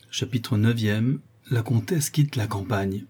Chapitre 9e. La comtesse quitte la campagne.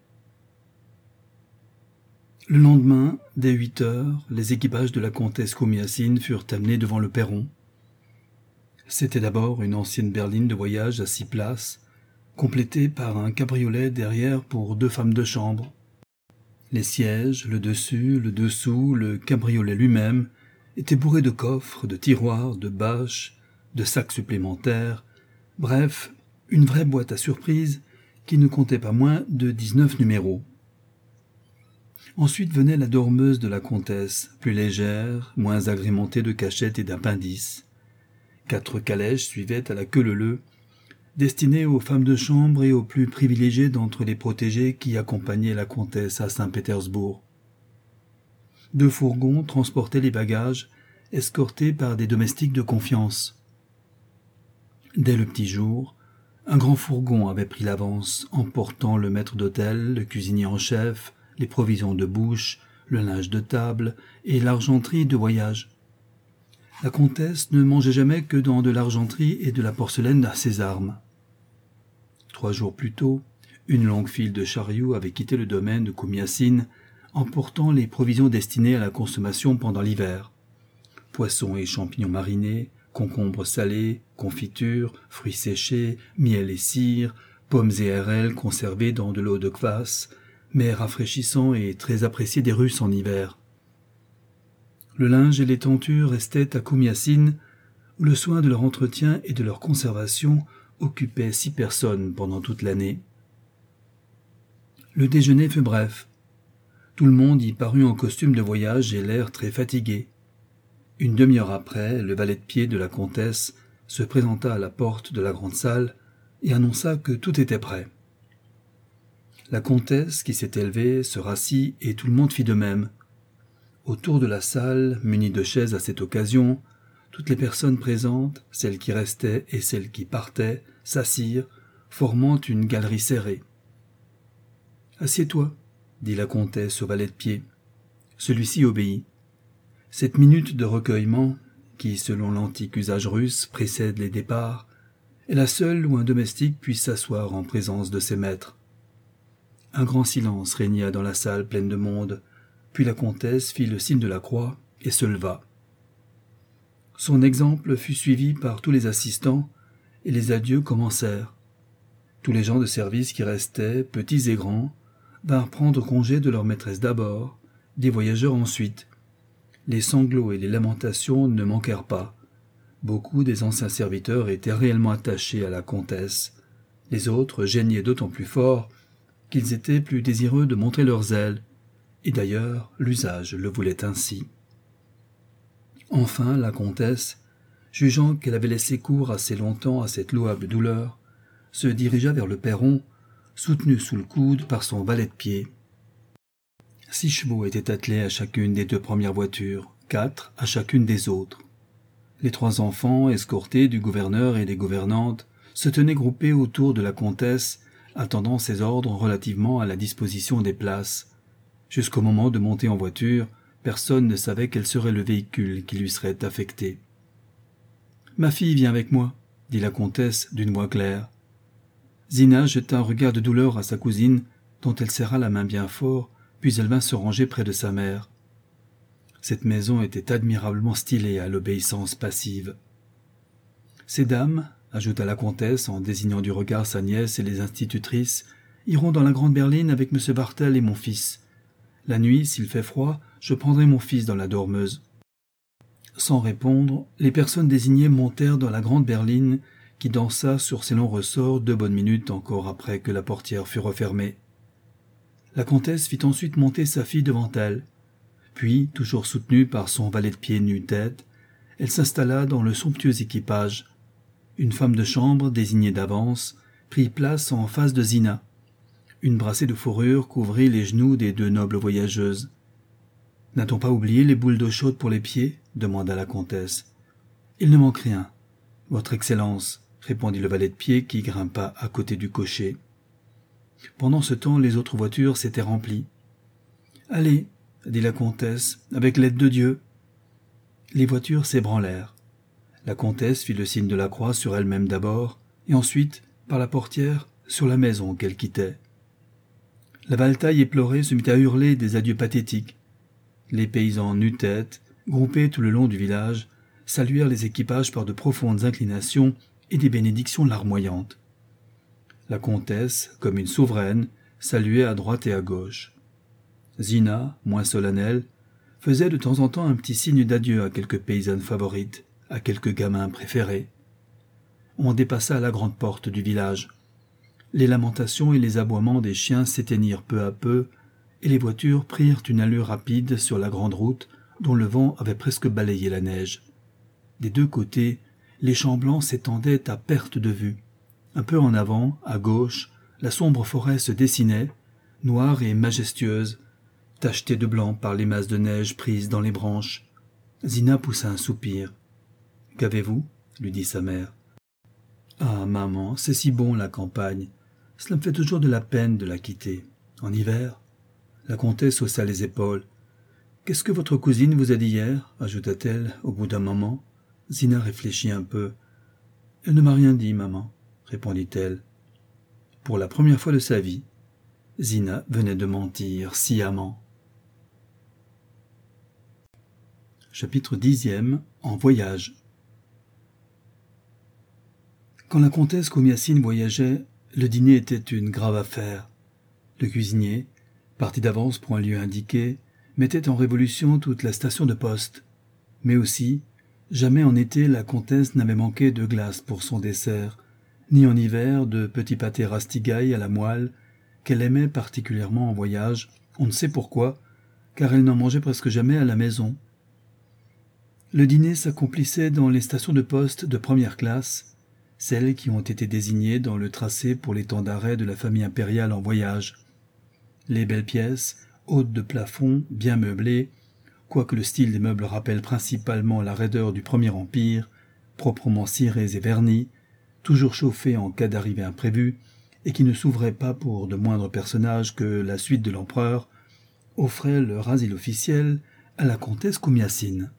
Le lendemain, dès 8 heures, les équipages de la comtesse Komiasine furent amenés devant le perron. C'était d'abord une ancienne berline de voyage à 6 places, complétée par un cabriolet derrière pour 2 femmes de chambre. Les sièges, le dessus, le dessous, le cabriolet lui-même étaient bourrés de coffres, de tiroirs, de bâches, de sacs supplémentaires, bref, une vraie boîte à surprise qui ne comptait pas moins de 19 numéros. Ensuite venait la dormeuse de la comtesse, plus légère, moins agrémentée de cachettes et d'appendices. 4 calèches suivaient à la queue leu-leu, destinées aux femmes de chambre et aux plus privilégiés d'entre les protégés qui accompagnaient la comtesse à Saint-Pétersbourg. 2 fourgons transportaient les bagages, escortés par des domestiques de confiance. Dès le petit jour, un grand fourgon avait pris l'avance, emportant le maître d'hôtel, le cuisinier en chef, les provisions de bouche, le linge de table et l'argenterie de voyage. La comtesse ne mangeait jamais que dans de l'argenterie et de la porcelaine à ses armes. 3 jours plus tôt, une longue file de chariots avait quitté le domaine de Komiasine, emportant les provisions destinées à la consommation pendant l'hiver. Poissons et champignons marinés, concombres salés, confitures, fruits séchés, miel et cire, pommes et hérelles conservées dans de l'eau de kvass, mais rafraîchissant et très apprécié des Russes en hiver. Le linge et les tentures restaient à Komiasine, où le soin de leur entretien et de leur conservation occupait 6 personnes pendant toute l'année. Le déjeuner fut bref. Tout le monde y parut en costume de voyage et l'air très fatigué. Une demi-heure après, le valet de pied de la comtesse se présenta à la porte de la grande salle et annonça que tout était prêt. La comtesse, qui s'était levée, se rassit et tout le monde fit de même. Autour de la salle, munie de chaises à cette occasion, toutes les personnes présentes, celles qui restaient et celles qui partaient, s'assirent, formant une galerie serrée. « Assieds-toi » dit la comtesse au valet de pied. Celui-ci obéit. Cette minute de recueillement, qui, selon l'antique usage russe, précède les départs, est la seule où un domestique puisse s'asseoir en présence de ses maîtres. Un grand silence régna dans la salle pleine de monde, puis la comtesse fit le signe de la croix et se leva. Son exemple fut suivi par tous les assistants, et les adieux commencèrent. Tous les gens de service qui restaient, petits et grands, vinrent prendre congé de leur maîtresse d'abord, des voyageurs ensuite. Les sanglots et les lamentations ne manquèrent pas. Beaucoup des anciens serviteurs étaient réellement attachés à la comtesse. Les autres geignaient d'autant plus fort qu'ils étaient plus désireux de montrer leur zèle, et d'ailleurs l'usage le voulait ainsi. Enfin, la comtesse, jugeant qu'elle avait laissé cours assez longtemps à cette louable douleur, se dirigea vers le perron, soutenue sous le coude par son valet de pied. 6 chevaux étaient attelés à chacune des 2 premières voitures, 4 à chacune des autres. Les 3 enfants, escortés du gouverneur et des gouvernantes, se tenaient groupés autour de la comtesse, attendant ses ordres relativement à la disposition des places. Jusqu'au moment de monter en voiture, personne ne savait quel serait le véhicule qui lui serait affecté. « Ma fille vient avec moi » dit la comtesse d'une voix claire. Zina jeta un regard de douleur à sa cousine, dont elle serra la main bien fort, puis elle vint se ranger près de sa mère. Cette maison était admirablement stylée à l'obéissance passive. « Ces dames, » ajouta la comtesse en désignant du regard sa nièce et les institutrices, « iront dans la grande berline avec M. Bartel et mon fils. La nuit, s'il fait froid, je prendrai mon fils dans la dormeuse. » Sans répondre, les personnes désignées montèrent dans la grande berline qui dansa sur ses longs ressorts 2 bonnes minutes encore après que la portière fut refermée. La comtesse fit ensuite monter sa fille devant elle. Puis, toujours soutenue par son valet de pied nu-tête, elle s'installa dans le somptueux équipage. Une femme de chambre, désignée d'avance, prit place en face de Zina. Une brassée de fourrure couvrit les genoux des 2 nobles voyageuses. « N'a-t-on pas oublié les boules d'eau chaude pour les pieds ?» demanda la comtesse. « Il ne manque rien, Votre Excellence, » répondit le valet de pied qui grimpa à côté du cocher. Pendant ce temps, les autres voitures s'étaient remplies. « Allez, » dit la comtesse, « avec l'aide de Dieu. » Les voitures s'ébranlèrent. La comtesse fit le signe de la croix sur elle-même d'abord, et ensuite, par la portière sur la maison qu'elle quittait. La Valtaille éplorée se mit à hurler des adieux pathétiques. Les paysans nu-tête, groupés tout le long du village, saluèrent les équipages par de profondes inclinations et des bénédictions larmoyantes. La comtesse, comme une souveraine, saluait à droite et à gauche. Zina, moins solennelle, faisait de temps en temps un petit signe d'adieu à quelques paysannes favorites, à quelques gamins préférés. On dépassa la grande porte du village. Les lamentations et les aboiements des chiens s'éteignirent peu à peu, et les voitures prirent une allure rapide sur la grande route dont le vent avait presque balayé la neige. Des deux côtés, les champs blancs s'étendaient à perte de vue. Un peu en avant, à gauche, la sombre forêt se dessinait, noire et majestueuse, tachetée de blanc par les masses de neige prises dans les branches. Zina poussa un soupir. « Qu'avez-vous » lui dit sa mère. « Ah, maman, c'est si bon la campagne. Cela me fait toujours de la peine de la quitter. En hiver ?» La comtesse haussa les épaules. « Qu'est-ce que votre cousine vous a dit hier » ajouta-t-elle au bout d'un moment. Zina réfléchit un peu. « Elle ne m'a rien dit, maman, » répondit-elle. Pour la première fois de sa vie, Zina venait de mentir sciemment. Chapitre 10e. En voyage. Quand la comtesse Komiassine voyageait, le dîner était une grave affaire. Le cuisinier, parti d'avance pour un lieu indiqué, mettait en révolution toute la station de poste. Mais aussi, jamais en été la comtesse n'avait manqué de glace pour son dessert, ni en hiver de petits pâtés rastigailles à la moelle, qu'elle aimait particulièrement en voyage, on ne sait pourquoi, car elle n'en mangeait presque jamais à la maison. Le dîner s'accomplissait dans les stations de poste de première classe, celles qui ont été désignées dans le tracé pour les temps d'arrêt de la famille impériale en voyage. Les belles pièces, hautes de plafond, bien meublées, quoique le style des meubles rappelle principalement la raideur du Premier Empire, proprement cirés et vernis, toujours chauffés en cas d'arrivée imprévue, et qui ne s'ouvraient pas pour de moindres personnages que la suite de l'empereur, offraient leur asile officiel à la comtesse Komiassine.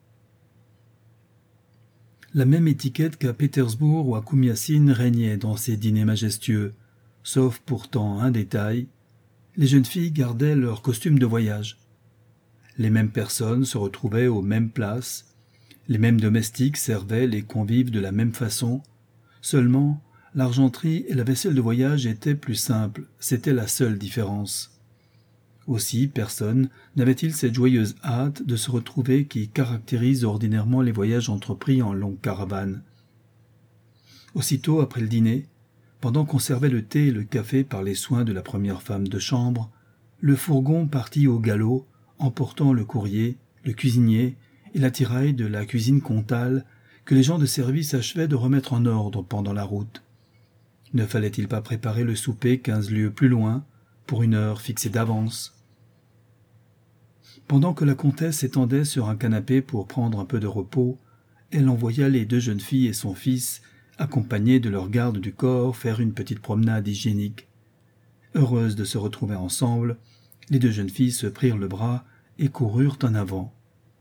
La même étiquette qu'à Pétersbourg ou à Komiassine régnait dans ces dîners majestueux, sauf pourtant un détail, les jeunes filles gardaient leur costume de voyage. Les mêmes personnes se retrouvaient aux mêmes places, les mêmes domestiques servaient les convives de la même façon, seulement l'argenterie et la vaisselle de voyage étaient plus simples, c'était la seule différence. Aussi, personne n'avait-il cette joyeuse hâte de se retrouver qui caractérise ordinairement les voyages entrepris en longue caravane. Aussitôt après le dîner, pendant qu'on servait le thé et le café par les soins de la première femme de chambre, le fourgon partit au galop, emportant le courrier, le cuisinier et l'attirail de la cuisine comtale que les gens de service achevaient de remettre en ordre pendant la route. Ne fallait-il pas préparer le souper 15 lieues plus loin, pour une heure fixée d'avance? Pendant que la comtesse s'étendait sur un canapé pour prendre un peu de repos, elle envoya les deux jeunes filles et son fils, accompagnés de leur garde du corps, faire une petite promenade hygiénique. Heureuses de se retrouver ensemble, les deux jeunes filles se prirent le bras et coururent en avant.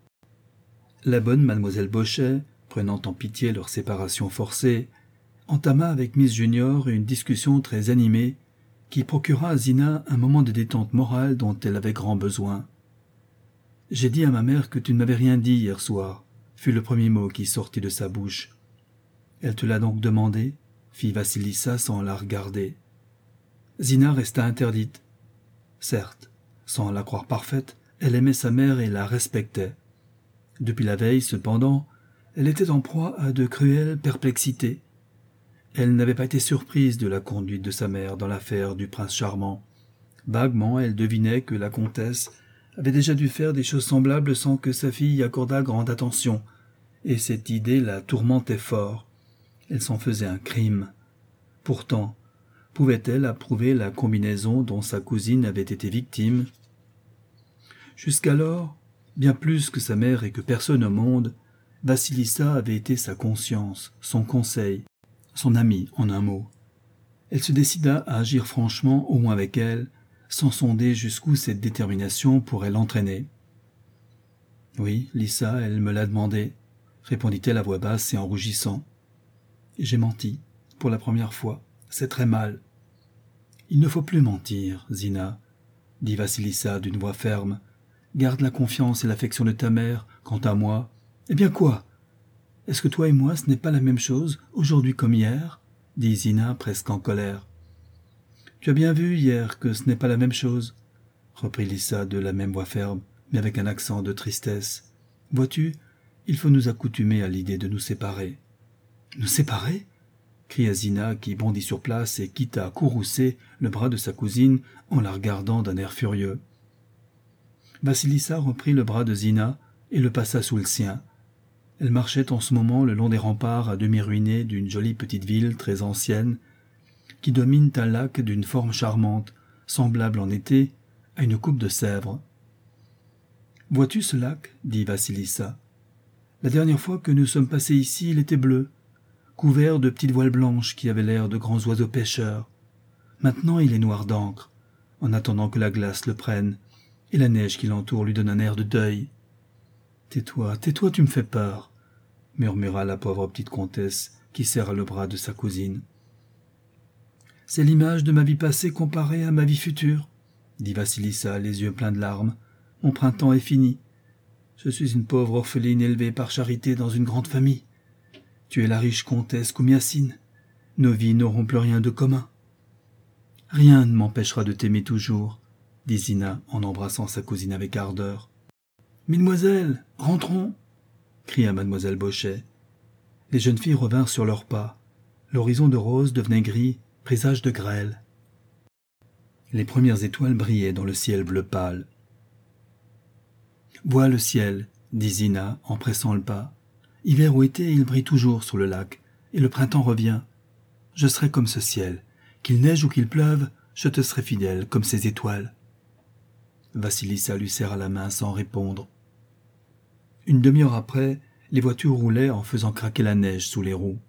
La bonne mademoiselle Bauchet, prenant en pitié leur séparation forcée, entama avec Miss Junior une discussion très animée qui procura à Zina un moment de détente morale dont elle avait grand besoin. « J'ai dit à ma mère que tu ne m'avais rien dit hier soir », fut le premier mot qui sortit de sa bouche. « Elle te l'a donc demandé ?» fit Vassilissa sans la regarder. Zina resta interdite. Certes, sans la croire parfaite, elle aimait sa mère et la respectait. Depuis la veille, cependant, elle était en proie à de cruelles perplexités. Elle n'avait pas été surprise de la conduite de sa mère dans l'affaire du prince charmant. Vaguement, elle devinait que la comtesse avait déjà dû faire des choses semblables sans que sa fille y accordât grande attention, et cette idée la tourmentait fort. Elle s'en faisait un crime. Pourtant, pouvait-elle approuver la combinaison dont sa cousine avait été victime? Jusqu'alors, bien plus que sa mère et que personne au monde, Vassilissa avait été sa conscience, son conseil, son amie en un mot. Elle se décida à agir franchement, au moins avec elle, sans sonder jusqu'où cette détermination pourrait l'entraîner. « Oui, Lissa, elle me l'a demandé, » répondit-elle à voix basse et en rougissant. « J'ai menti, pour la première fois, c'est très mal. »« Il ne faut plus mentir, Zina, » dit Vassilissa d'une voix ferme. « Garde la confiance et l'affection de ta mère. Quant à moi... »« Eh bien quoi ? Est-ce que toi et moi, ce n'est pas la même chose, aujourd'hui comme hier ?» dit Zina presque en colère. « Tu as bien vu hier que ce n'est pas la même chose, » reprit Lissa de la même voix ferme, mais avec un accent de tristesse. « Vois-tu, il faut nous accoutumer à l'idée de nous séparer. »« Nous séparer ?» cria Zina qui bondit sur place et quitta courroucée le bras de sa cousine en la regardant d'un air furieux. Vassilissa reprit le bras de Zina et le passa sous le sien. Elle marchait en ce moment le long des remparts à demi ruinés d'une jolie petite ville très ancienne qui domine un lac d'une forme charmante, semblable en été à une coupe de Sèvres. « Vois-tu ce lac ?» dit Vassilissa. « La dernière fois que nous sommes passés ici, il était bleu, couvert de petites voiles blanches qui avaient l'air de grands oiseaux pêcheurs. Maintenant il est noir d'encre, en attendant que la glace le prenne, et la neige qui l'entoure lui donne un air de deuil. »« Tais-toi, tais-toi, tu me fais peur, » murmura la pauvre petite comtesse qui serra le bras de sa cousine. « C'est l'image de ma vie passée comparée à ma vie future, » dit Vassilissa, les yeux pleins de larmes. « Mon printemps est fini. Je suis une pauvre orpheline élevée par charité dans une grande famille. Tu es la riche comtesse Komiassine. Nos vies n'auront plus rien de commun. »« Rien ne m'empêchera de t'aimer toujours, » dit Zina en embrassant sa cousine avec ardeur. « Mesdemoiselles, rentrons !» cria mademoiselle Bauchet. Les jeunes filles revinrent sur leurs pas. L'horizon de rose devenait gris, présage de grêle. Les premières étoiles brillaient dans le ciel bleu pâle. « Vois le ciel, » dit Zina en pressant le pas. « Hiver ou été, il brille toujours sur le lac, et le printemps revient. Je serai comme ce ciel. Qu'il neige ou qu'il pleuve, je te serai fidèle comme ces étoiles. » Vassilissa lui serra la main sans répondre. Une demi-heure après, les voitures roulaient en faisant craquer la neige sous les roues.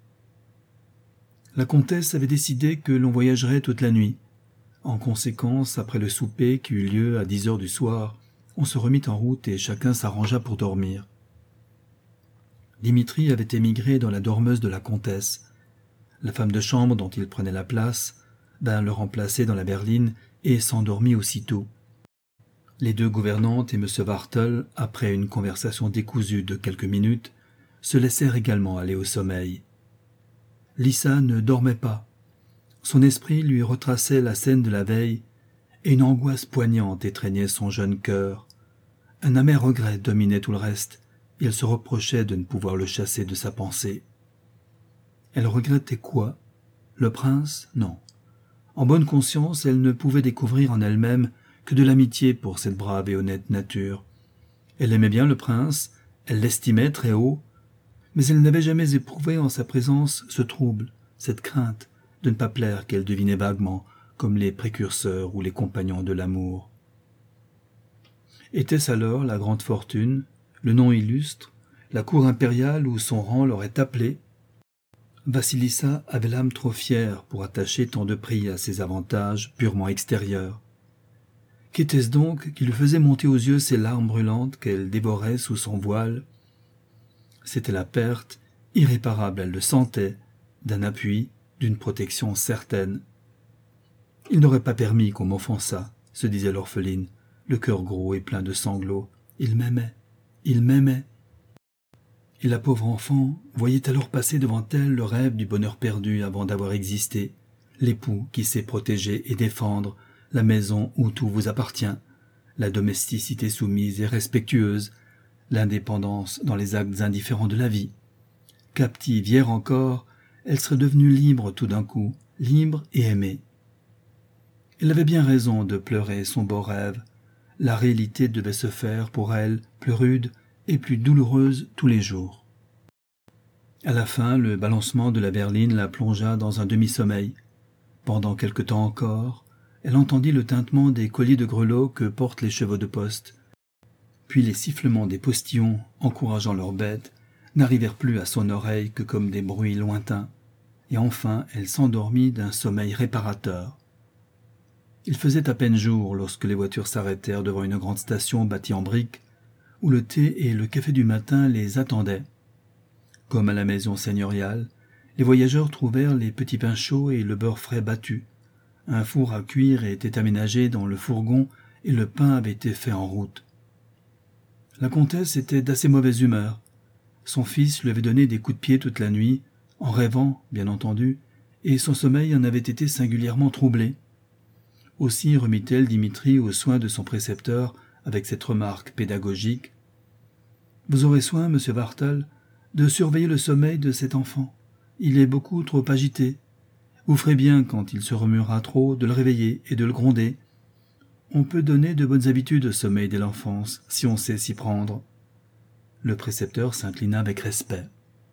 La comtesse avait décidé que l'on voyagerait toute la nuit. En conséquence, après le souper qui eut lieu à 10 heures du soir, on se remit en route et chacun s'arrangea pour dormir. Dimitri avait émigré dans la dormeuse de la comtesse. La femme de chambre dont il prenait la place vint le remplacer dans la berline et s'endormit aussitôt. Les deux gouvernantes et M. Wartel, après une conversation décousue de quelques minutes, se laissèrent également aller au sommeil. Lissa ne dormait pas. Son esprit lui retraçait la scène de la veille, et une angoisse poignante étreignait son jeune cœur. Un amer regret dominait tout le reste, et elle se reprochait de ne pouvoir le chasser de sa pensée. Elle regrettait quoi? Le prince? Non. En bonne conscience, elle ne pouvait découvrir en elle-même que de l'amitié pour cette brave et honnête nature. Elle aimait bien le prince, elle l'estimait très haut, mais elle n'avait jamais éprouvé en sa présence ce trouble, cette crainte de ne pas plaire qu'elle devinait vaguement, comme les précurseurs ou les compagnons de l'amour. Était-ce alors la grande fortune, le nom illustre, la cour impériale où son rang l'aurait appelé? Vassilissa avait l'âme trop fière pour attacher tant de prix à ces avantages purement extérieurs. Qu'était-ce donc qui lui faisait monter aux yeux ces larmes brûlantes qu'elle dévorait sous son voile? C'était la perte, irréparable, elle le sentait, d'un appui, d'une protection certaine. Il n'aurait pas permis qu'on m'offensât, se disait l'orpheline, le cœur gros et plein de sanglots. Il m'aimait, il m'aimait. Et la pauvre enfant voyait alors passer devant elle le rêve du bonheur perdu avant d'avoir existé, l'époux qui sait protéger et défendre, la maison où tout vous appartient, la domesticité soumise et respectueuse, l'indépendance dans les actes indifférents de la vie. Captive hier encore, elle serait devenue libre tout d'un coup, libre et aimée. Elle avait bien raison de pleurer son beau rêve. La réalité devait se faire pour elle plus rude et plus douloureuse tous les jours. À la fin, le balancement de la berline la plongea dans un demi-sommeil. Pendant quelque temps encore, elle entendit le tintement des colliers de grelots que portent les chevaux de poste. Puis les sifflements des postillons, encourageant leurs bêtes, n'arrivèrent plus à son oreille que comme des bruits lointains, et enfin elle s'endormit d'un sommeil réparateur. Il faisait à peine jour lorsque les voitures s'arrêtèrent devant une grande station bâtie en briques, où le thé et le café du matin les attendaient. Comme à la maison seigneuriale, les voyageurs trouvèrent les petits pains chauds et le beurre frais battu. Un four à cuire était aménagé dans le fourgon et le pain avait été fait en route. La comtesse était d'assez mauvaise humeur. Son fils lui avait donné des coups de pied toute la nuit, en rêvant, bien entendu, et son sommeil en avait été singulièrement troublé. Aussi remit-elle Dimitri aux soins de son précepteur avec cette remarque pédagogique. « Vous aurez soin, monsieur Vartal, de surveiller le sommeil de cet enfant. Il est beaucoup trop agité. Vous ferez bien, quand il se remuera trop, de le réveiller et de le gronder. On peut donner de bonnes habitudes au sommeil dès l'enfance, si on sait s'y prendre. » Le précepteur s'inclina avec respect.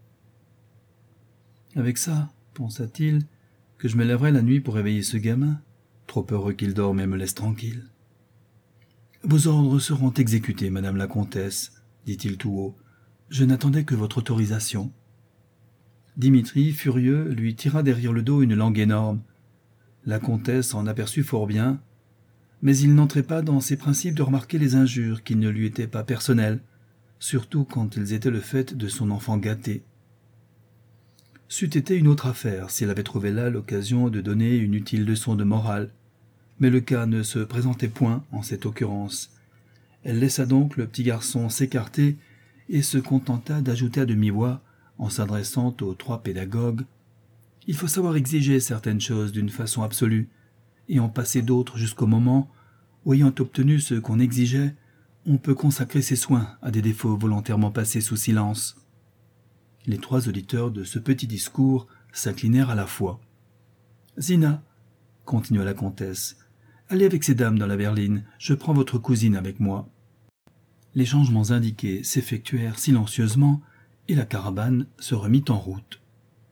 « Avec ça, pensa-t-il, que je me lèverai la nuit pour réveiller ce gamin, trop heureux qu'il dorme et me laisse tranquille. »« Vos ordres seront exécutés, madame la comtesse, » dit-il tout haut. « Je n'attendais que votre autorisation. » Dimitri, furieux, lui tira derrière le dos une langue énorme. La comtesse en aperçut fort bien, mais il n'entrait pas dans ses principes de remarquer les injures qui ne lui étaient pas personnelles, surtout quand elles étaient le fait de son enfant gâté. C'eût été une autre affaire s'il avait trouvé là l'occasion de donner une utile leçon de morale, mais le cas ne se présentait point en cette occurrence. Elle laissa donc le petit garçon s'écarter et se contenta d'ajouter à demi-voix, en s'adressant aux trois pédagogues, « Il faut savoir exiger certaines choses d'une façon absolue, et en passer d'autres jusqu'au moment où, ayant obtenu ce qu'on exigeait, on peut consacrer ses soins à des défauts volontairement passés sous silence. » Les trois auditeurs de ce petit discours s'inclinèrent à la fois. « Zina, » continua la comtesse, « allez avec ces dames dans la berline, je prends votre cousine avec moi. » Les changements indiqués s'effectuèrent silencieusement et la caravane se remit en route.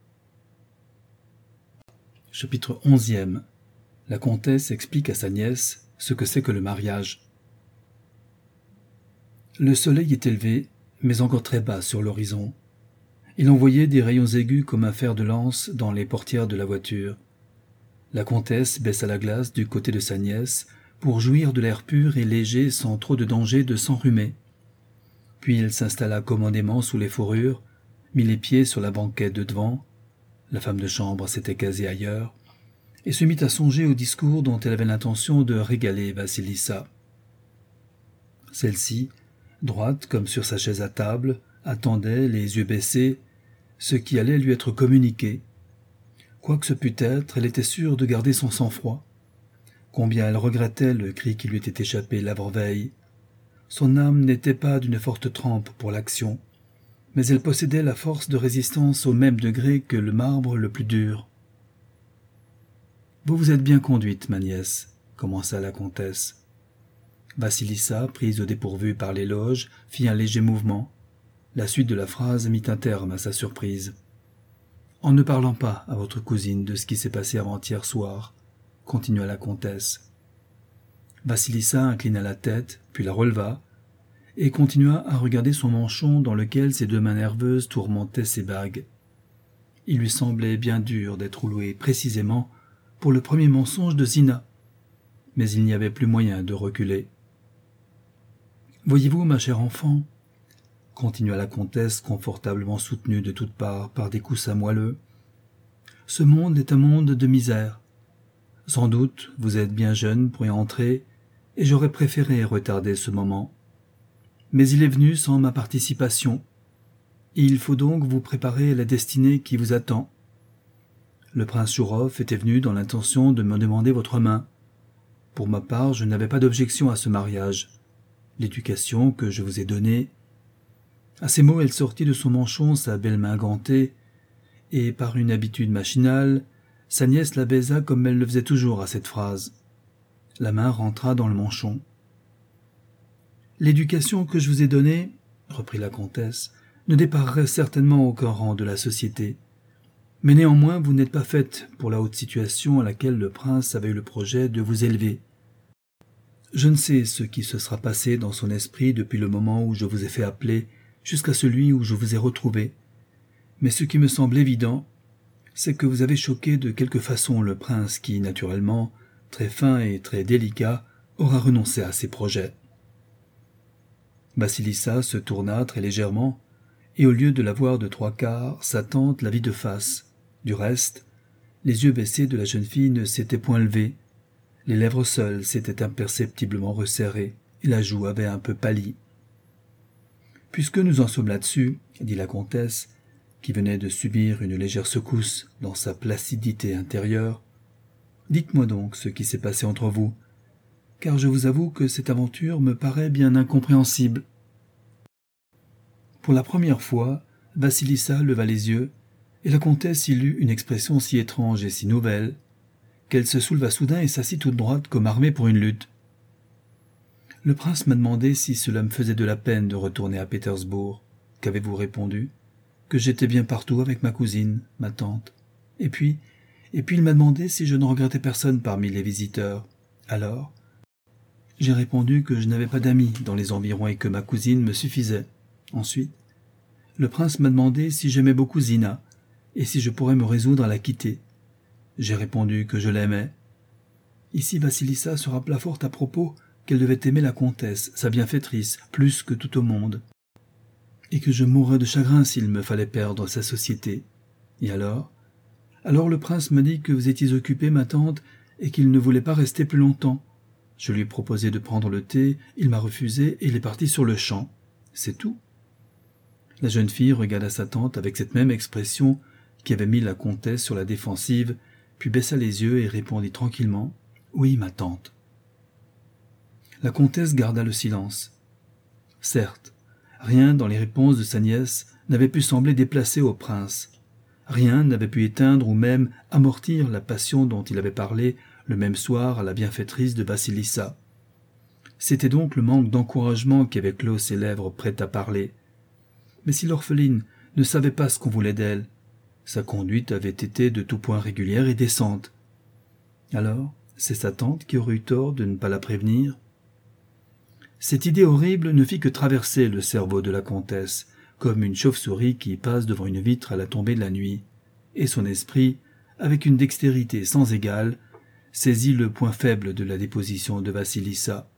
Chapitre 11e. La comtesse explique à sa nièce ce que c'est que le mariage. Le soleil est élevé, mais encore très bas sur l'horizon. Il envoyait des rayons aigus comme un fer de lance dans les portières de la voiture. La comtesse baissa la glace du côté de sa nièce pour jouir de l'air pur et léger sans trop de danger de s'enrhumer. Puis elle s'installa commodément sous les fourrures, mit les pieds sur la banquette de devant, la femme de chambre s'était casée ailleurs, et se mit à songer au discours dont elle avait l'intention de régaler Vassilissa. Celle-ci, droite comme sur sa chaise à table, attendait, les yeux baissés, ce qui allait lui être communiqué. Quoi que ce pût être, elle était sûre de garder son sang-froid. Combien elle regrettait le cri qui lui était échappé l'avant-veille. Son âme n'était pas d'une forte trempe pour l'action, mais elle possédait la force de résistance au même degré que le marbre le plus dur. « Vous vous êtes bien conduite, ma nièce, » commença la comtesse. Vassilissa, prise au dépourvu par l'éloge, fit un léger mouvement. La suite de la phrase mit un terme à sa surprise. « En ne parlant pas à votre cousine de ce qui s'est passé avant-hier soir, » continua la comtesse. Vassilissa inclina la tête, puis la releva, et continua à regarder son manchon dans lequel ses deux mains nerveuses tourmentaient ses bagues. Il lui semblait bien dur d'être loué précisément pour le premier mensonge de Zina, mais il n'y avait plus moyen de reculer. « Voyez-vous, ma chère enfant, » continua la comtesse confortablement soutenue de toutes parts par des coussins moelleux, « ce monde est un monde de misère. Sans doute, vous êtes bien jeune pour y entrer, et j'aurais préféré retarder ce moment. Mais il est venu sans ma participation, et il faut donc vous préparer à la destinée qui vous attend. Le prince Chourov était venu dans l'intention de me demander votre main. Pour ma part, je n'avais pas d'objection à ce mariage. L'éducation que je vous ai donnée... » À ces mots, elle sortit de son manchon sa belle main gantée, et par une habitude machinale, sa nièce la baisa comme elle le faisait toujours à cette phrase. La main rentra dans le manchon. « L'éducation que je vous ai donnée, » reprit la comtesse, « ne déparerait certainement aucun rang de la société. Mais néanmoins, vous n'êtes pas faite pour la haute situation à laquelle le prince avait eu le projet de vous élever. Je ne sais ce qui se sera passé dans son esprit depuis le moment où je vous ai fait appeler jusqu'à celui où je vous ai retrouvé. Mais ce qui me semble évident, c'est que vous avez choqué de quelque façon le prince qui, naturellement, très fin et très délicat, aura renoncé à ses projets. » Vassilissa se tourna très légèrement, et au lieu de la voir de trois quarts, sa tante la vit de face, Du reste, les yeux baissés de la jeune fille ne s'étaient point levés, les lèvres seules s'étaient imperceptiblement resserrées, et la joue avait un peu pâli. « Puisque nous en sommes là-dessus, dit la comtesse, qui venait de subir une légère secousse dans sa placidité intérieure, dites-moi donc ce qui s'est passé entre vous, car je vous avoue que cette aventure me paraît bien incompréhensible. » Pour la première fois, Vassilissa leva les yeux, et la comtesse y lut une expression si étrange et si nouvelle, qu'elle se souleva soudain et s'assit toute droite comme armée pour une lutte. « Le prince m'a demandé si cela me faisait de la peine de retourner à Pétersbourg. Qu'avez-vous répondu ? Que j'étais bien partout avec ma cousine, ma tante. Et puis il m'a demandé si je ne regrettais personne parmi les visiteurs. Alors, j'ai répondu que je n'avais pas d'amis dans les environs et que ma cousine me suffisait. Ensuite, le prince m'a demandé si j'aimais beaucoup Zina et si je pourrais me résoudre à la quitter. J'ai répondu que je l'aimais. Ici, Vassilissa se rappela fort à propos qu'elle devait aimer la comtesse, sa bienfaitrice, plus que tout au monde, et que je mourrais de chagrin s'il me fallait perdre sa société. Et alors le prince m'a dit que vous étiez occupée, ma tante, et qu'il ne voulait pas rester plus longtemps. Je lui ai proposé de prendre le thé, il m'a refusé et il est parti sur le champ. C'est tout. » La jeune fille regarda sa tante avec cette même expression qui avait mis la comtesse sur la défensive, puis baissa les yeux et répondit tranquillement « Oui, ma tante. » La comtesse garda le silence. Certes, rien dans les réponses de sa nièce n'avait pu sembler déplacé au prince. Rien n'avait pu éteindre ou même amortir la passion dont il avait parlé le même soir à la bienfaitrice de Vassilissa. C'était donc le manque d'encouragement qui avait clos ses lèvres prêtes à parler. Mais si l'orpheline ne savait pas ce qu'on voulait d'elle, sa conduite avait été de tout point régulière et décente. Alors, c'est sa tante qui aurait eu tort de ne pas la prévenir. Cette idée horrible ne fit que traverser le cerveau de la comtesse, comme une chauve-souris qui passe devant une vitre à la tombée de la nuit, et son esprit, avec une dextérité sans égale, saisit le point faible de la déposition de Vassilissa.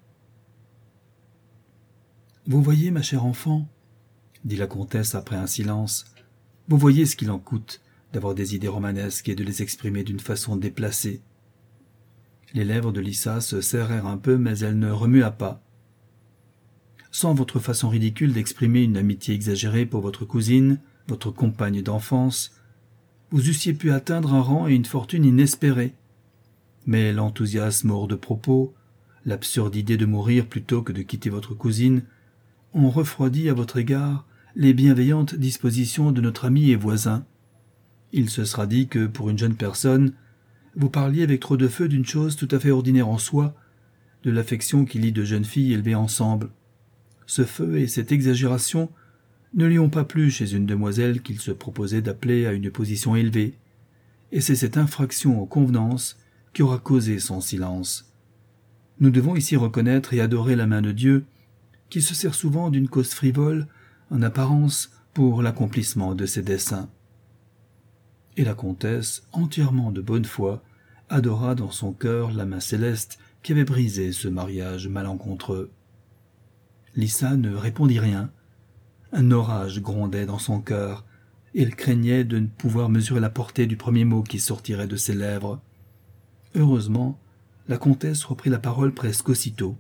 « Vous voyez, ma chère enfant, dit la comtesse après un silence, vous voyez ce qu'il en coûte d'avoir des idées romanesques et de les exprimer d'une façon déplacée. » Les lèvres de Lissa se serrèrent un peu, mais elle ne remua pas. Sans votre façon ridicule d'exprimer une amitié exagérée pour votre cousine, votre compagne d'enfance, vous eussiez pu atteindre un rang et une fortune inespérés. Mais l'enthousiasme hors de propos, l'absurde idée de mourir plutôt que de quitter votre cousine, ont refroidi à votre égard les bienveillantes dispositions de notre ami et voisin. Il se sera dit que, pour une jeune personne, vous parliez avec trop de feu d'une chose tout à fait ordinaire en soi, de l'affection qui lie deux jeunes filles élevées ensemble. Ce feu et cette exagération ne lui ont pas plu chez une demoiselle qu'il se proposait d'appeler à une position élevée, et c'est cette infraction aux convenances qui aura causé son silence. Nous devons ici reconnaître et adorer la main de Dieu, qui se sert souvent d'une cause frivole, en apparence, pour l'accomplissement de ses desseins. Et la comtesse, entièrement de bonne foi, adora dans son cœur la main céleste qui avait brisé ce mariage malencontreux. Lissa ne répondit rien. Un orage grondait dans son cœur, et elle craignait de ne pouvoir mesurer la portée du premier mot qui sortirait de ses lèvres. Heureusement, la comtesse reprit la parole presque aussitôt.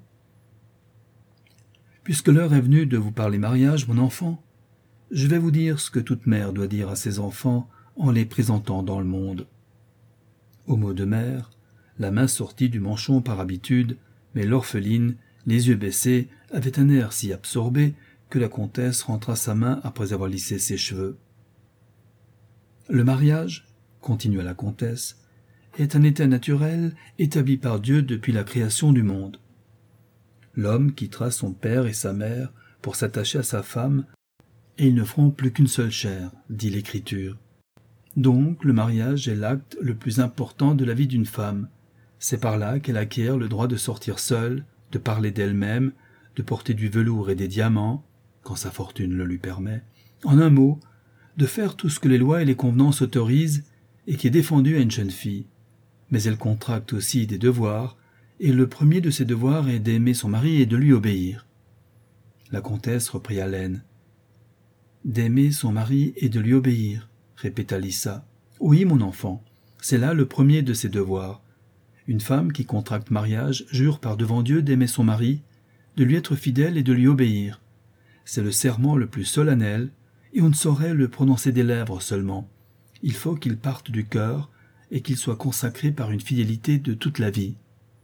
« Puisque l'heure est venue de vous parler mariage, mon enfant, je vais vous dire ce que toute mère doit dire à ses enfants en les présentant dans le monde. » Au mot de mère, la main sortit du manchon par habitude, mais l'orpheline, les yeux baissés, avait un air si absorbé que la comtesse rentra sa main après avoir lissé ses cheveux. « Le mariage, continua la comtesse, est un état naturel établi par Dieu depuis la création du monde. L'homme quittera son père et sa mère pour s'attacher à sa femme, et ils ne feront plus qu'une seule chair, dit l'Écriture. Donc le mariage est l'acte le plus important de la vie d'une femme. C'est par là qu'elle acquiert le droit de sortir seule, de parler d'elle-même, de porter du velours et des diamants, quand sa fortune le lui permet. En un mot, de faire tout ce que les lois et les convenances autorisent et qui est défendu à une jeune fille. Mais elle contracte aussi des devoirs, et le premier de ces devoirs est d'aimer son mari et de lui obéir. La comtesse reprit haleine. « D'aimer son mari et de lui obéir » répéta Lissa. « Oui, mon enfant, c'est là le premier de ses devoirs. Une femme qui contracte mariage jure par devant Dieu d'aimer son mari, de lui être fidèle et de lui obéir. C'est le serment le plus solennel, et on ne saurait le prononcer des lèvres seulement. Il faut qu'il parte du cœur et qu'il soit consacré par une fidélité de toute la vie.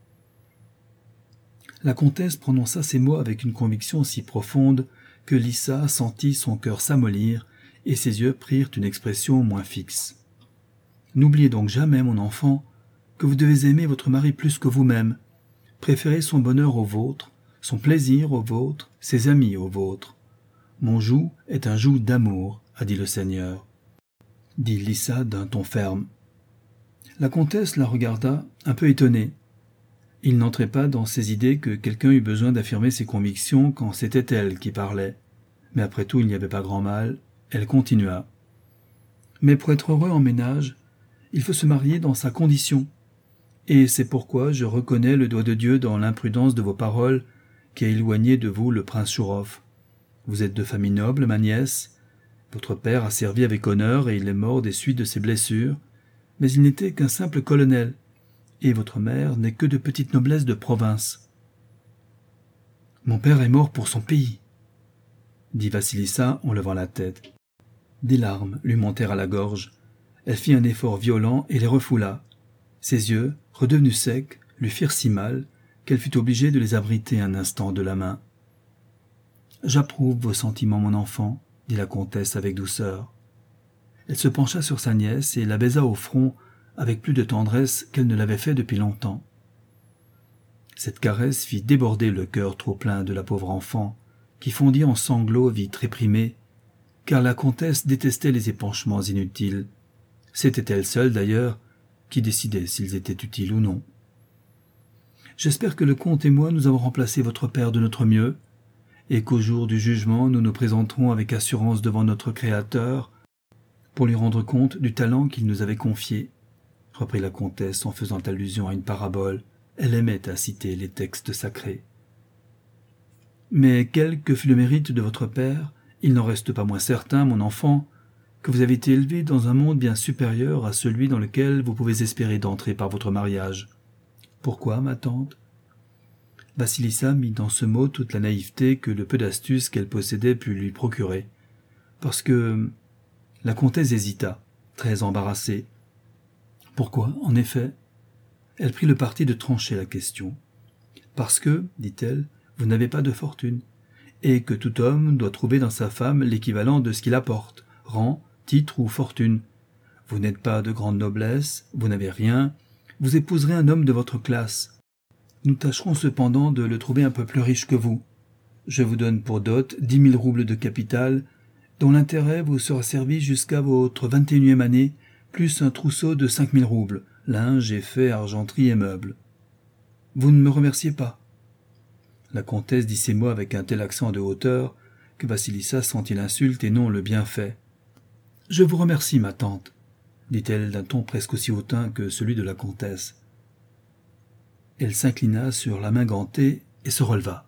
La comtesse prononça ces mots avec une conviction si profonde que Lisa sentit son cœur s'amollir et ses yeux prirent une expression moins fixe. « N'oubliez donc jamais, mon enfant, que vous devez aimer votre mari plus que vous-même, préférer son bonheur au vôtre, son plaisir au vôtre, ses amis au vôtre. Mon joug est un joug d'amour, a dit le Seigneur, dit Lisa d'un ton ferme. La comtesse la regarda, un peu étonnée. Il n'entrait pas dans ses idées que quelqu'un eût besoin d'affirmer ses convictions quand c'était elle qui parlait. Mais après tout, il n'y avait pas grand mal. Elle continua. Mais pour être heureux en ménage, il faut se marier dans sa condition. Et c'est pourquoi je reconnais le doigt de Dieu dans l'imprudence de vos paroles qui a éloigné de vous le prince Chourov. Vous êtes de famille noble, ma nièce. Votre père a servi avec honneur et il est mort des suites de ses blessures, mais il n'était qu'un simple colonel, et votre mère n'est que de petite noblesse de province. Mon père est mort pour son pays, dit Vassilissa en levant la tête. Des larmes lui montèrent à la gorge. Elle fit un effort violent et les refoula. Ses yeux, redevenus secs, lui firent si mal qu'elle fut obligée de les abriter un instant de la main. « J'approuve vos sentiments, mon enfant, » dit la comtesse avec douceur. Elle se pencha sur sa nièce et la baisa au front avec plus de tendresse qu'elle ne l'avait fait depuis longtemps. Cette caresse fit déborder le cœur trop plein de la pauvre enfant, qui fondit en sanglots vite réprimés, car la comtesse détestait les épanchements inutiles. C'était elle seule, d'ailleurs, qui décidait s'ils étaient utiles ou non. « J'espère que le comte et moi nous avons remplacé votre père de notre mieux, et qu'au jour du jugement nous nous présenterons avec assurance devant notre Créateur pour lui rendre compte du talent qu'il nous avait confié, reprit la comtesse en faisant allusion à une parabole. Elle aimait à citer les textes sacrés. Mais quel que fût le mérite de votre père, il n'en reste pas moins certain, mon enfant, que vous avez été élevé dans un monde bien supérieur à celui dans lequel vous pouvez espérer d'entrer par votre mariage. Pourquoi, ma tante ? Vassilissa mit dans ce mot toute la naïveté que le peu d'astuce qu'elle possédait put lui procurer. Parce que... La comtesse hésita, très embarrassée. Pourquoi, en effet ? Elle prit le parti de trancher la question. Parce que, dit-elle, vous n'avez pas de fortune, et que tout homme doit trouver dans sa femme l'équivalent de ce qu'il apporte, rang, titre ou fortune. Vous n'êtes pas de grande noblesse, vous n'avez rien, vous épouserez un homme de votre classe. Nous tâcherons cependant de le trouver un peu plus riche que vous. Je vous donne pour dot 10 000 roubles de capital, dont l'intérêt vous sera servi jusqu'à votre 21e année, plus un trousseau de 5 000 roubles, linge, effets, argenterie et meubles. Vous ne me remerciez pas. La comtesse dit ces mots avec un tel accent de hauteur que Vassilissa sentit l'insulte et non le bienfait. « Je vous remercie, ma tante, » dit-elle d'un ton presque aussi hautain que celui de la comtesse. Elle s'inclina sur la main gantée et se releva.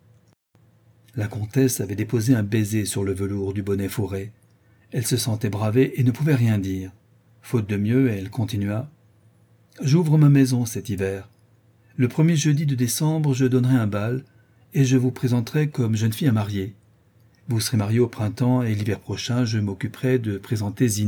La comtesse avait déposé un baiser sur le velours du bonnet fourré. Elle se sentait bravée et ne pouvait rien dire. Faute de mieux, elle continua. « J'ouvre ma maison cet hiver. Le premier jeudi de décembre, je donnerai un bal, et je vous présenterai comme jeune fille à marier. Vous serez mariée au printemps, et l'hiver prochain, je m'occuperai de présenter Zina. »«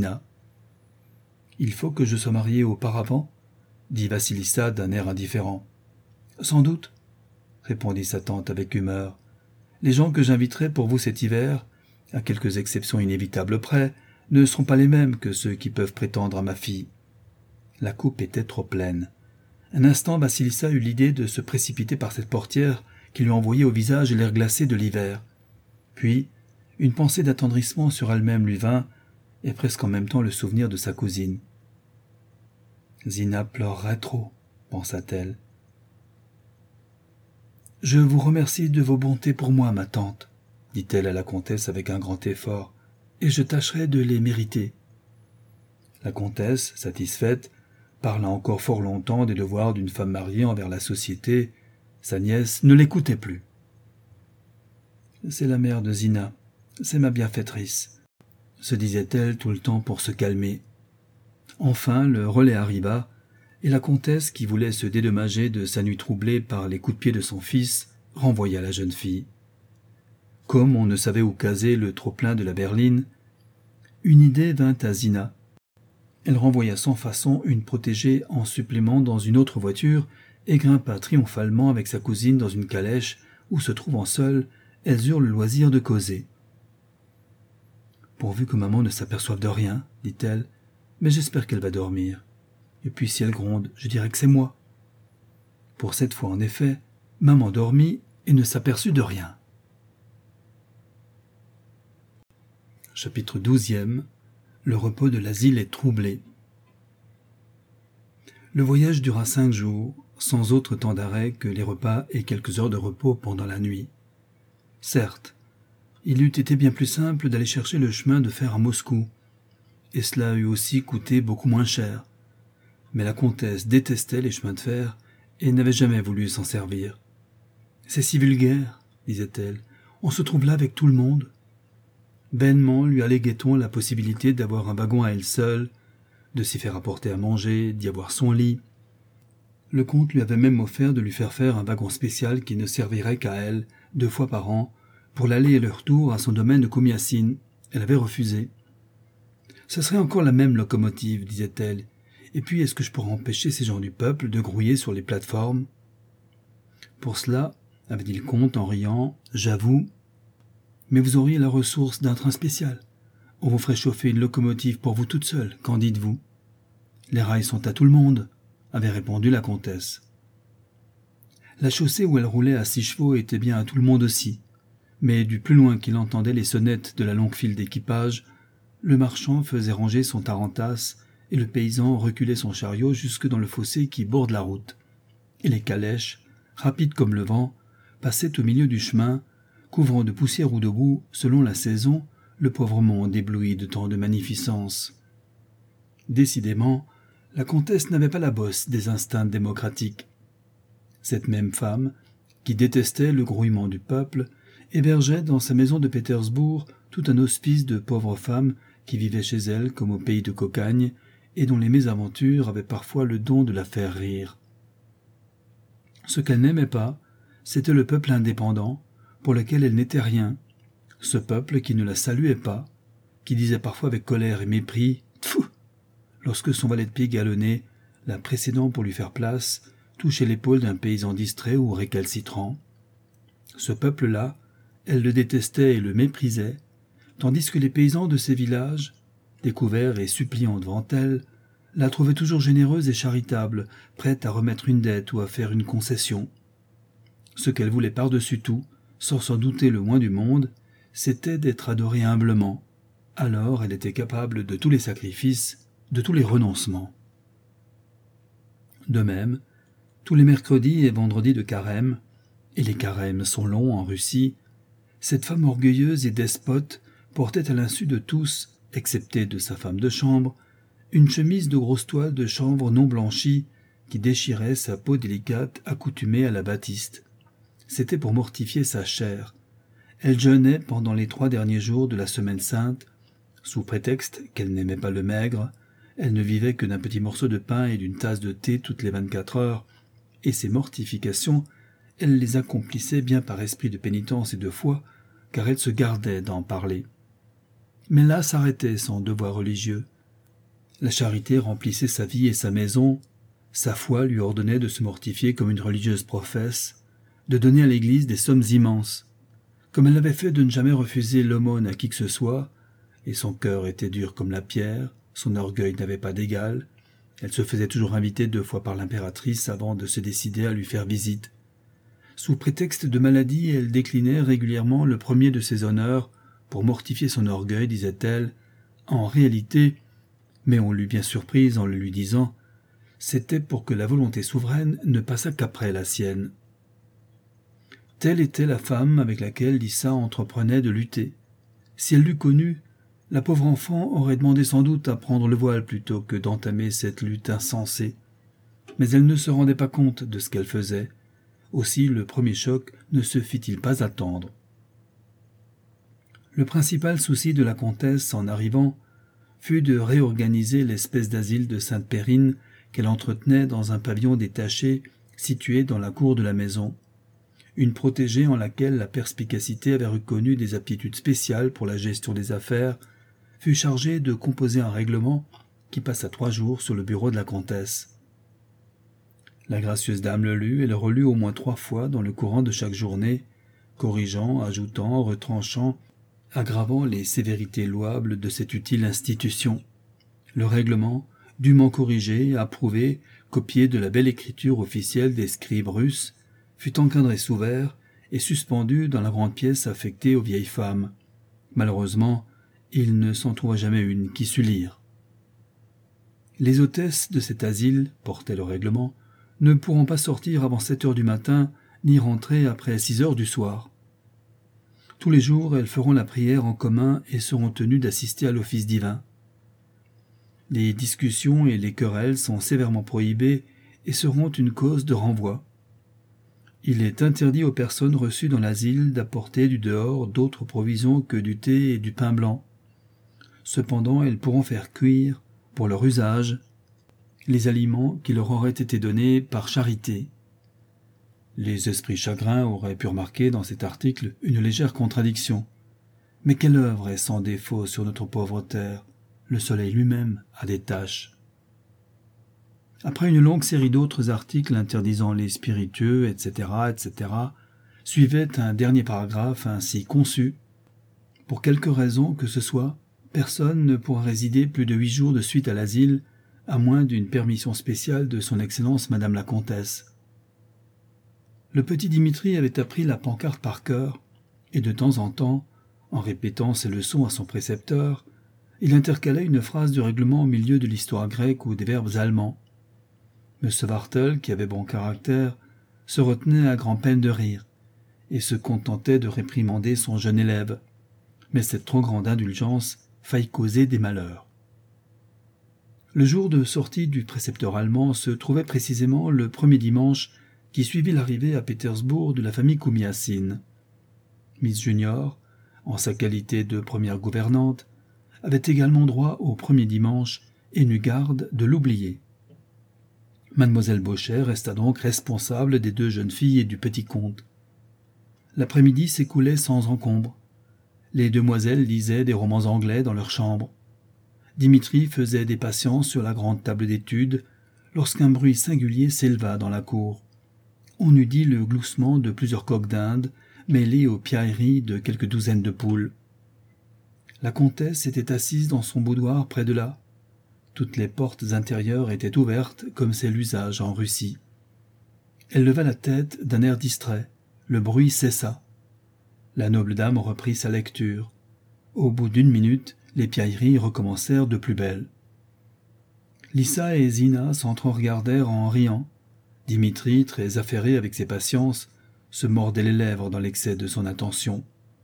Il faut que je sois mariée auparavant ?» dit Vassilissa d'un air indifférent. « Sans doute, » répondit sa tante avec humeur. « Les gens que j'inviterai pour vous cet hiver, à quelques exceptions inévitables près, ne seront pas les mêmes que ceux qui peuvent prétendre à ma fille. » La coupe était trop pleine. Un instant, Vassilissa eut l'idée de se précipiter par cette portière qui lui envoyait au visage l'air glacé de l'hiver. Puis, une pensée d'attendrissement sur elle-même lui vint, et presque en même temps le souvenir de sa cousine. « Zina pleurerait trop, » pensa-t-elle. « Je vous remercie de vos bontés pour moi, ma tante, » dit-elle à la comtesse avec un grand effort, « et je tâcherai de les mériter. » La comtesse, satisfaite, parla encore fort longtemps des devoirs d'une femme mariée envers la société. Sa nièce ne l'écoutait plus. « C'est la mère de Zina, c'est ma bienfaitrice, » se disait-elle tout le temps pour se calmer. Enfin, le relais arriva, et la comtesse, qui voulait se dédommager de sa nuit troublée par les coups de pied de son fils, renvoya la jeune fille. Comme on ne savait où caser le trop-plein de la berline, une idée vint à Zina. Elle renvoya sans façon une protégée en supplément dans une autre voiture et grimpa triomphalement avec sa cousine dans une calèche où, se trouvant seules, elles eurent le loisir de causer. « Pourvu que maman ne s'aperçoive de rien, dit-elle, mais j'espère qu'elle va dormir. Et puis si elle gronde, je dirai que c'est moi. » Pour cette fois, en effet, maman dormit et ne s'aperçut de rien. Chapitre 12e. Le repos de l'asile est troublé. Le voyage dura 5 jours, sans autre temps d'arrêt que les repas et quelques heures de repos pendant la nuit. Certes, il eût été bien plus simple d'aller chercher le chemin de fer à Moscou, et cela eût aussi coûté beaucoup moins cher. Mais la comtesse détestait les chemins de fer et n'avait jamais voulu s'en servir. « C'est si vulgaire, disait-elle, on se trouve là avec tout le monde. » Vainement lui alléguait-on la possibilité d'avoir un wagon à elle seule, de s'y faire apporter à manger, d'y avoir son lit. Le comte lui avait même offert de lui faire un wagon spécial qui ne servirait qu'à elle, 2 fois par an, pour l'aller et le retour à son domaine de Komiassine. Elle avait refusé. « Ce serait encore la même locomotive, disait-elle. Et puis est-ce que je pourrais empêcher ces gens du peuple de grouiller sur les plateformes ?»« Pour cela, avait dit le comte en riant, j'avoue. Mais vous auriez la ressource d'un train spécial. On vous ferait chauffer une locomotive pour vous toute seule, qu'en dites-vous ? » Les rails sont à tout le monde, avait répondu la comtesse. La chaussée où elle roulait à 6 chevaux était bien à tout le monde aussi, mais du plus loin qu'il entendait les sonnettes de la longue file d'équipage, le marchand faisait ranger son tarantasse et le paysan reculait son chariot jusque dans le fossé qui borde la route. Et les calèches, rapides comme le vent, passaient au milieu du chemin, couvrant de poussière ou de boue, selon la saison, le pauvre monde ébloui de tant de magnificence. Décidément, la comtesse n'avait pas la bosse des instincts démocratiques. Cette même femme, qui détestait le grouillement du peuple, hébergeait dans sa maison de Pétersbourg tout un hospice de pauvres femmes qui vivaient chez elle comme au pays de Cocagne et dont les mésaventures avaient parfois le don de la faire rire. Ce qu'elle n'aimait pas, c'était le peuple indépendant, pour lequel elle n'était rien, ce peuple qui ne la saluait pas, qui disait parfois avec colère et mépris « Tfou !» lorsque son valet de pied galonnait, la précédant pour lui faire place, touchait l'épaule d'un paysan distrait ou récalcitrant. Ce peuple-là, elle le détestait et le méprisait, tandis que les paysans de ces villages, découverts et suppliants devant elle, la trouvaient toujours généreuse et charitable, prête à remettre une dette ou à faire une concession. Ce qu'elle voulait par-dessus tout, sans s'en douter le moins du monde, c'était d'être adorée humblement. Alors elle était capable de tous les sacrifices, de tous les renoncements. De même, tous les mercredis et vendredis de carême, et les carêmes sont longs en Russie, cette femme orgueilleuse et despote portait à l'insu de tous, excepté de sa femme de chambre, une chemise de grosse toile de chanvre non blanchie qui déchirait sa peau délicate accoutumée à la batiste. C'était pour mortifier sa chair. Elle jeûnait pendant les 3 derniers jours de la Semaine sainte, sous prétexte qu'elle n'aimait pas le maigre. Elle ne vivait que d'un petit morceau de pain et d'une tasse de thé toutes les 24 heures, et ces mortifications, elle les accomplissait bien par esprit de pénitence et de foi, car elle se gardait d'en parler. Mais là s'arrêtait son devoir religieux. La charité remplissait sa vie et sa maison, sa foi lui ordonnait de se mortifier comme une religieuse professe, de donner à l'Église des sommes immenses. Comme elle avait fait de ne jamais refuser l'aumône à qui que ce soit, et son cœur était dur comme la pierre, son orgueil n'avait pas d'égal, elle se faisait toujours inviter 2 fois par l'impératrice avant de se décider à lui faire visite. Sous prétexte de maladie, elle déclinait régulièrement le premier de ses honneurs pour mortifier son orgueil, disait-elle. En réalité, mais on l'eut bien surprise en le lui disant, c'était pour que la volonté souveraine ne passât qu'après la sienne. Telle était la femme avec laquelle Lisa entreprenait de lutter. Si elle l'eût connue, la pauvre enfant aurait demandé sans doute à prendre le voile plutôt que d'entamer cette lutte insensée. Mais elle ne se rendait pas compte de ce qu'elle faisait. Aussi le premier choc ne se fit-il pas attendre. Le principal souci de la comtesse en arrivant fut de réorganiser l'espèce d'asile de Sainte-Périne qu'elle entretenait dans un pavillon détaché situé dans la cour de la maison, une protégée en laquelle la perspicacité avait reconnu des aptitudes spéciales pour la gestion des affaires, fut chargée de composer un règlement qui passa 3 jours sur le bureau de la comtesse. La gracieuse dame le lut et le relut au moins 3 fois dans le courant de chaque journée, corrigeant, ajoutant, retranchant, aggravant les sévérités louables de cette utile institution. Le règlement, dûment corrigé, approuvé, copié de la belle écriture officielle des scribes russes, fut encadré sous verre et suspendu dans la grande pièce affectée aux vieilles femmes. Malheureusement, il ne s'en trouva jamais une qui sût lire. Les hôtesses de cet asile, portait le règlement, ne pourront pas sortir avant 7 heures du matin, ni rentrer après 6 heures du soir. Tous les jours, elles feront la prière en commun et seront tenues d'assister à l'office divin. Les discussions et les querelles sont sévèrement prohibées et seront une cause de renvoi. Il est interdit aux personnes reçues dans l'asile d'apporter du dehors d'autres provisions que du thé et du pain blanc. Cependant, elles pourront faire cuire, pour leur usage, les aliments qui leur auraient été donnés par charité. Les esprits chagrins auraient pu remarquer dans cet article une légère contradiction. Mais quelle œuvre est sans défaut sur notre pauvre terre? Le soleil lui-même a des taches. Après une longue série d'autres articles interdisant les spiritueux, etc., suivait un dernier paragraphe ainsi conçu. Pour quelque raison que ce soit, personne ne pourra résider plus de 8 jours de suite à l'asile, à moins d'une permission spéciale de son Excellence Madame la Comtesse. Le petit Dimitri avait appris la pancarte par cœur, et de temps en temps, en répétant ses leçons à son précepteur, il intercalait une phrase du règlement au milieu de l'histoire grecque ou des verbes allemands. M. Wartel, qui avait bon caractère, se retenait à grand-peine de rire, et se contentait de réprimander son jeune élève, mais cette trop grande indulgence faillit causer des malheurs. Le jour de sortie du précepteur allemand se trouvait précisément le premier dimanche qui suivit l'arrivée à Pétersbourg de la famille Koumiassine. Miss Junior, en sa qualité de première gouvernante, avait également droit au premier dimanche et n'eut garde de l'oublier. Mademoiselle Baucher resta donc responsable des 2 jeunes filles et du petit comte. L'après-midi s'écoulait sans encombre. Les demoiselles lisaient des romans anglais dans leur chambre. Dimitri faisait des patiences sur la grande table d'études lorsqu'un bruit singulier s'éleva dans la cour. On eût dit le gloussement de plusieurs coqs d'Inde mêlés aux piailleries de quelques douzaines de poules. La comtesse était assise dans son boudoir près de là. Toutes les portes intérieures étaient ouvertes comme c'est l'usage en Russie. Elle leva la tête d'un air distrait. Le bruit cessa. La noble dame reprit sa lecture. Au bout d'1 minute, les piailleries recommencèrent de plus belle. Lisa et Zina s'entre-regardèrent en riant. Dimitri, très affairé avec ses patiences, se mordait les lèvres dans l'excès de son attention.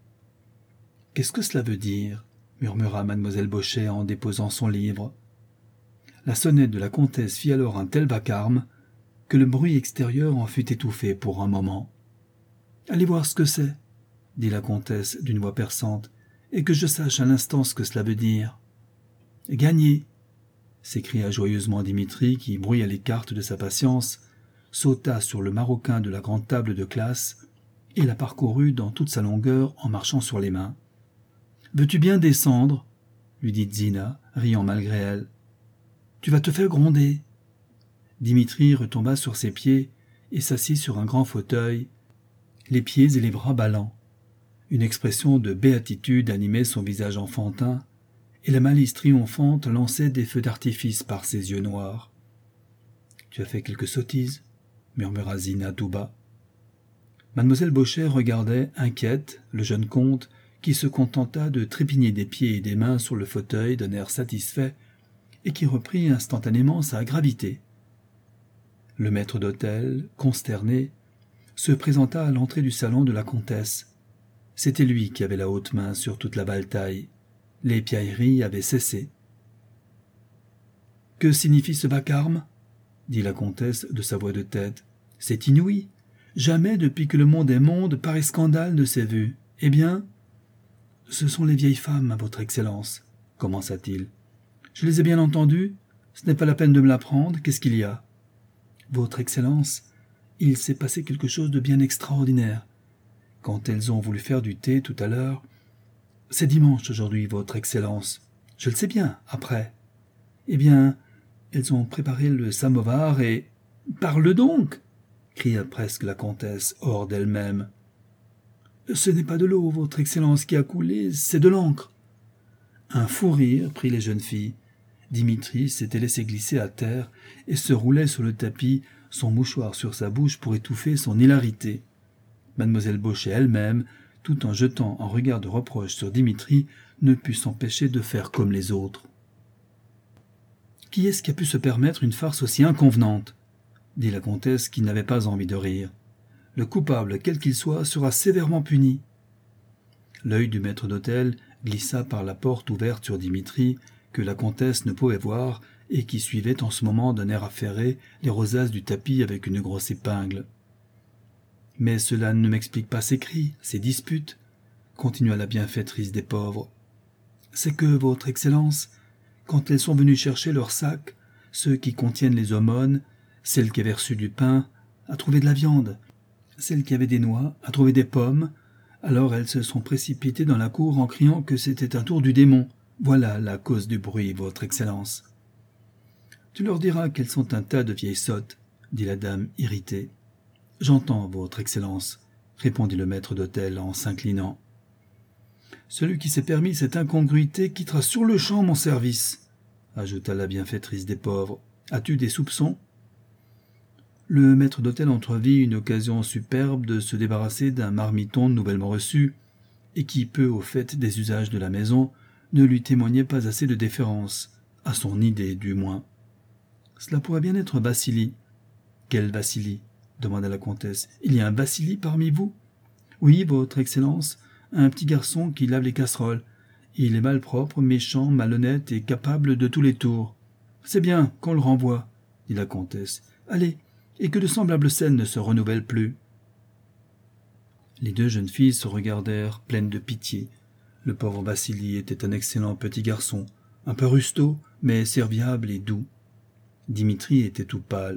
« Qu'est-ce que cela veut dire ?» murmura mademoiselle Baucher en déposant son livre. La sonnette de la comtesse fit alors un tel vacarme que le bruit extérieur en fut étouffé pour un moment. « Allez voir ce que c'est, » dit la comtesse d'une voix perçante, « et que je sache à l'instant ce que cela veut dire. »« Gagné !» s'écria joyeusement Dimitri, qui brouilla les cartes de sa patience, sauta sur le maroquin de la grande table de classe et la parcourut dans toute sa longueur en marchant sur les mains. « Veux-tu bien descendre ?» lui dit Zina, riant malgré elle. « Tu vas te faire gronder. » Dimitri retomba sur ses pieds et s'assit sur un grand fauteuil, les pieds et les bras ballants. Une expression de béatitude animait son visage enfantin, et la malice triomphante lançait des feux d'artifice par ses yeux noirs. « Tu as fait quelque sottise ?» murmura Zina tout bas. Mademoiselle Baucher regardait, inquiète, le jeune comte, qui se contenta de trépigner des pieds et des mains sur le fauteuil d'un air satisfait, et qui reprit instantanément sa gravité. Le maître d'hôtel, consterné, se présenta à l'entrée du salon de la comtesse. C'était lui qui avait la haute main sur toute la bataille. Les piailleries avaient cessé. « Que signifie ce vacarme ?» dit la comtesse de sa voix de tête. « C'est inouï. Jamais depuis que le monde est monde, pareil scandale ne s'est vu. Eh bien, ce sont les vieilles femmes, à votre excellence, commença-t-il. Je les ai bien entendus. Ce n'est pas la peine de me l'apprendre. Qu'est-ce qu'il y a ? Votre Excellence, il s'est passé quelque chose de bien extraordinaire. Quand elles ont voulu faire du thé tout à l'heure... C'est dimanche aujourd'hui, Votre Excellence. Je le sais bien, après. Eh bien, elles ont préparé le samovar et... Parle donc ! Cria presque la comtesse, hors d'elle-même. Ce n'est pas de l'eau, Votre Excellence, qui a coulé, c'est de l'encre. Un fou rire prit les jeunes filles. Dimitri s'était laissé glisser à terre et se roulait sur le tapis, son mouchoir sur sa bouche pour étouffer son hilarité. Mademoiselle Baucher elle-même, tout en jetant un regard de reproche sur Dimitri, ne put s'empêcher de faire comme les autres. « Qui est-ce qui a pu se permettre une farce aussi inconvenante ?» dit la comtesse qui n'avait pas envie de rire. « Le coupable, quel qu'il soit, sera sévèrement puni. » L'œil du maître d'hôtel glissa par la porte ouverte sur Dimitri, que la comtesse ne pouvait voir et qui suivait en ce moment d'un air affairé les rosaces du tapis avec une grosse épingle. « Mais cela ne m'explique pas ces cris, ces disputes, » continua la bienfaitrice des pauvres. « C'est que, Votre Excellence, quand elles sont venues chercher leurs sacs, ceux qui contiennent les aumônes, celle qui avait reçu du pain a trouvé de la viande, celle qui avait des noix a trouvé des pommes, alors elles se sont précipitées dans la cour en criant que c'était un tour du démon. Voilà la cause du bruit, Votre Excellence. »« Tu leur diras qu'elles sont un tas de vieilles sottes, » dit la dame irritée. « J'entends, Votre Excellence, » répondit le maître d'hôtel en s'inclinant. « Celui qui s'est permis cette incongruité quittera sur le champ mon service, » ajouta la bienfaitrice des pauvres. « As-tu des soupçons ?» Le maître d'hôtel entrevit une occasion superbe de se débarrasser d'un marmiton nouvellement reçu, et qui, peu au fait des usages de la maison, ne lui témoignait pas assez de déférence, à son idée du moins. « Cela pourrait bien être Vassili. »« Quel Vassili ?» demanda la comtesse. « Il y a un Vassili parmi vous ?»« Oui, Votre Excellence, un petit garçon qui lave les casseroles. Il est malpropre, méchant, malhonnête et capable de tous les tours. C'est bien qu'on le renvoie, » dit la comtesse. « Allez, et que de semblables scènes ne se renouvellent plus. » Les deux jeunes filles se regardèrent, pleines de pitié. Le pauvre Vassili était un excellent petit garçon, un peu rustaud, mais serviable et doux. Dimitri était tout pâle.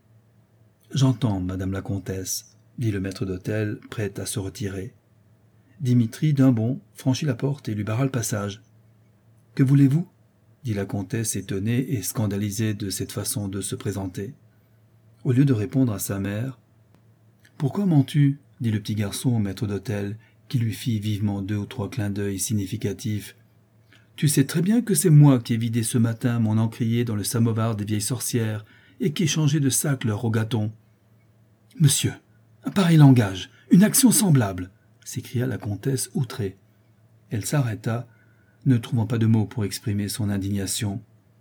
« J'entends, madame la comtesse, » dit le maître d'hôtel, prêt à se retirer. Dimitri, d'un bond, franchit la porte et lui barra le passage. « Que voulez-vous » dit la comtesse, étonnée et scandalisée de cette façon de se présenter. Au lieu de répondre à sa mère, « Pourquoi mens-tu » dit le petit garçon au maître d'hôtel, qui lui fit vivement 2 ou 3 clins d'œil significatifs. « Tu sais très bien que c'est moi qui ai vidé ce matin mon encrier dans le samovar des vieilles sorcières et qui ai changé de sac leur rogaton. »« Monsieur, un pareil langage, une action semblable !» s'écria la comtesse outrée. Elle s'arrêta, ne trouvant pas de mots pour exprimer son indignation.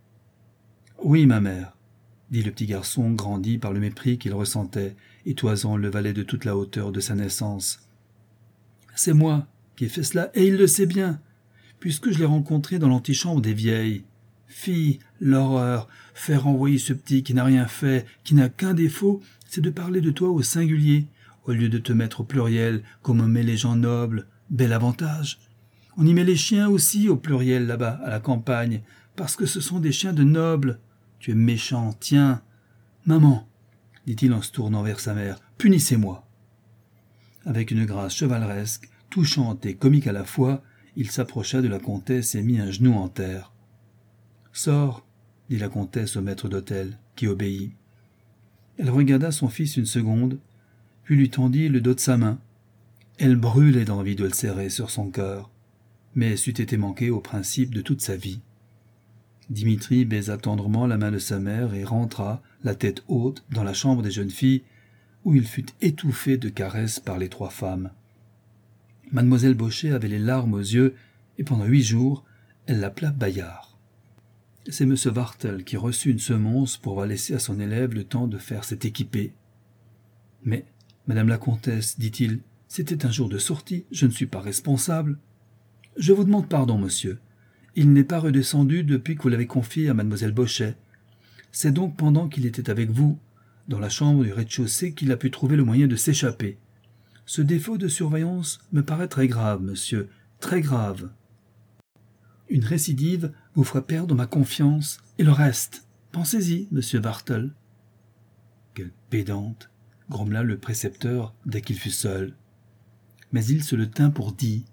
« Oui, ma mère, » dit le petit garçon, grandi par le mépris qu'il ressentait et toisant le valet de toute la hauteur de sa naissance. « C'est moi qui ai fait cela, et il le sait bien, puisque je l'ai rencontré dans l'antichambre des vieilles. Fille, l'horreur, faire envoyer ce petit qui n'a rien fait, qui n'a qu'un défaut, c'est de parler de toi au singulier, au lieu de te mettre au pluriel, comme on met les gens nobles. Bel avantage. On y met les chiens aussi au pluriel là-bas, à la campagne, parce que ce sont des chiens de nobles. Tu es méchant, tiens. Maman, dit-il en se tournant vers sa mère, punissez-moi. » Avec une grâce chevaleresque, touchante et comique à la fois, il s'approcha de la comtesse et mit un genou en terre. « Sors, » dit la comtesse au maître d'hôtel, qui obéit. Elle regarda son fils une seconde, puis lui tendit le dos de sa main. Elle brûlait d'envie de le serrer sur son cœur, mais c'eût été manqué au principe de toute sa vie. Dimitri baisa tendrement la main de sa mère et rentra, la tête haute, dans la chambre des jeunes filles, où il fut étouffé de caresses par les 3 femmes. Mademoiselle Baucher avait les larmes aux yeux, et pendant 8 jours, elle l'appela Bayard. C'est M. Wartel qui reçut une semonce pour avoir laissé à son élève le temps de faire cet équipé. « Mais, madame la comtesse, dit-il, c'était un jour de sortie, je ne suis pas responsable. »« Je vous demande pardon, monsieur. Il n'est pas redescendu depuis que vous l'avez confié à mademoiselle Baucher. C'est donc pendant qu'il était avec vous, dans la chambre du rez-de-chaussée, qu'il a pu trouver le moyen de s'échapper. Ce défaut de surveillance me paraît très grave, monsieur, très grave. » Une récidive vous ferait perdre ma confiance et le reste. Pensez-y, monsieur Bartle. Quelle pédante, grommela le précepteur dès qu'il fut seul. Mais il se le tint pour dit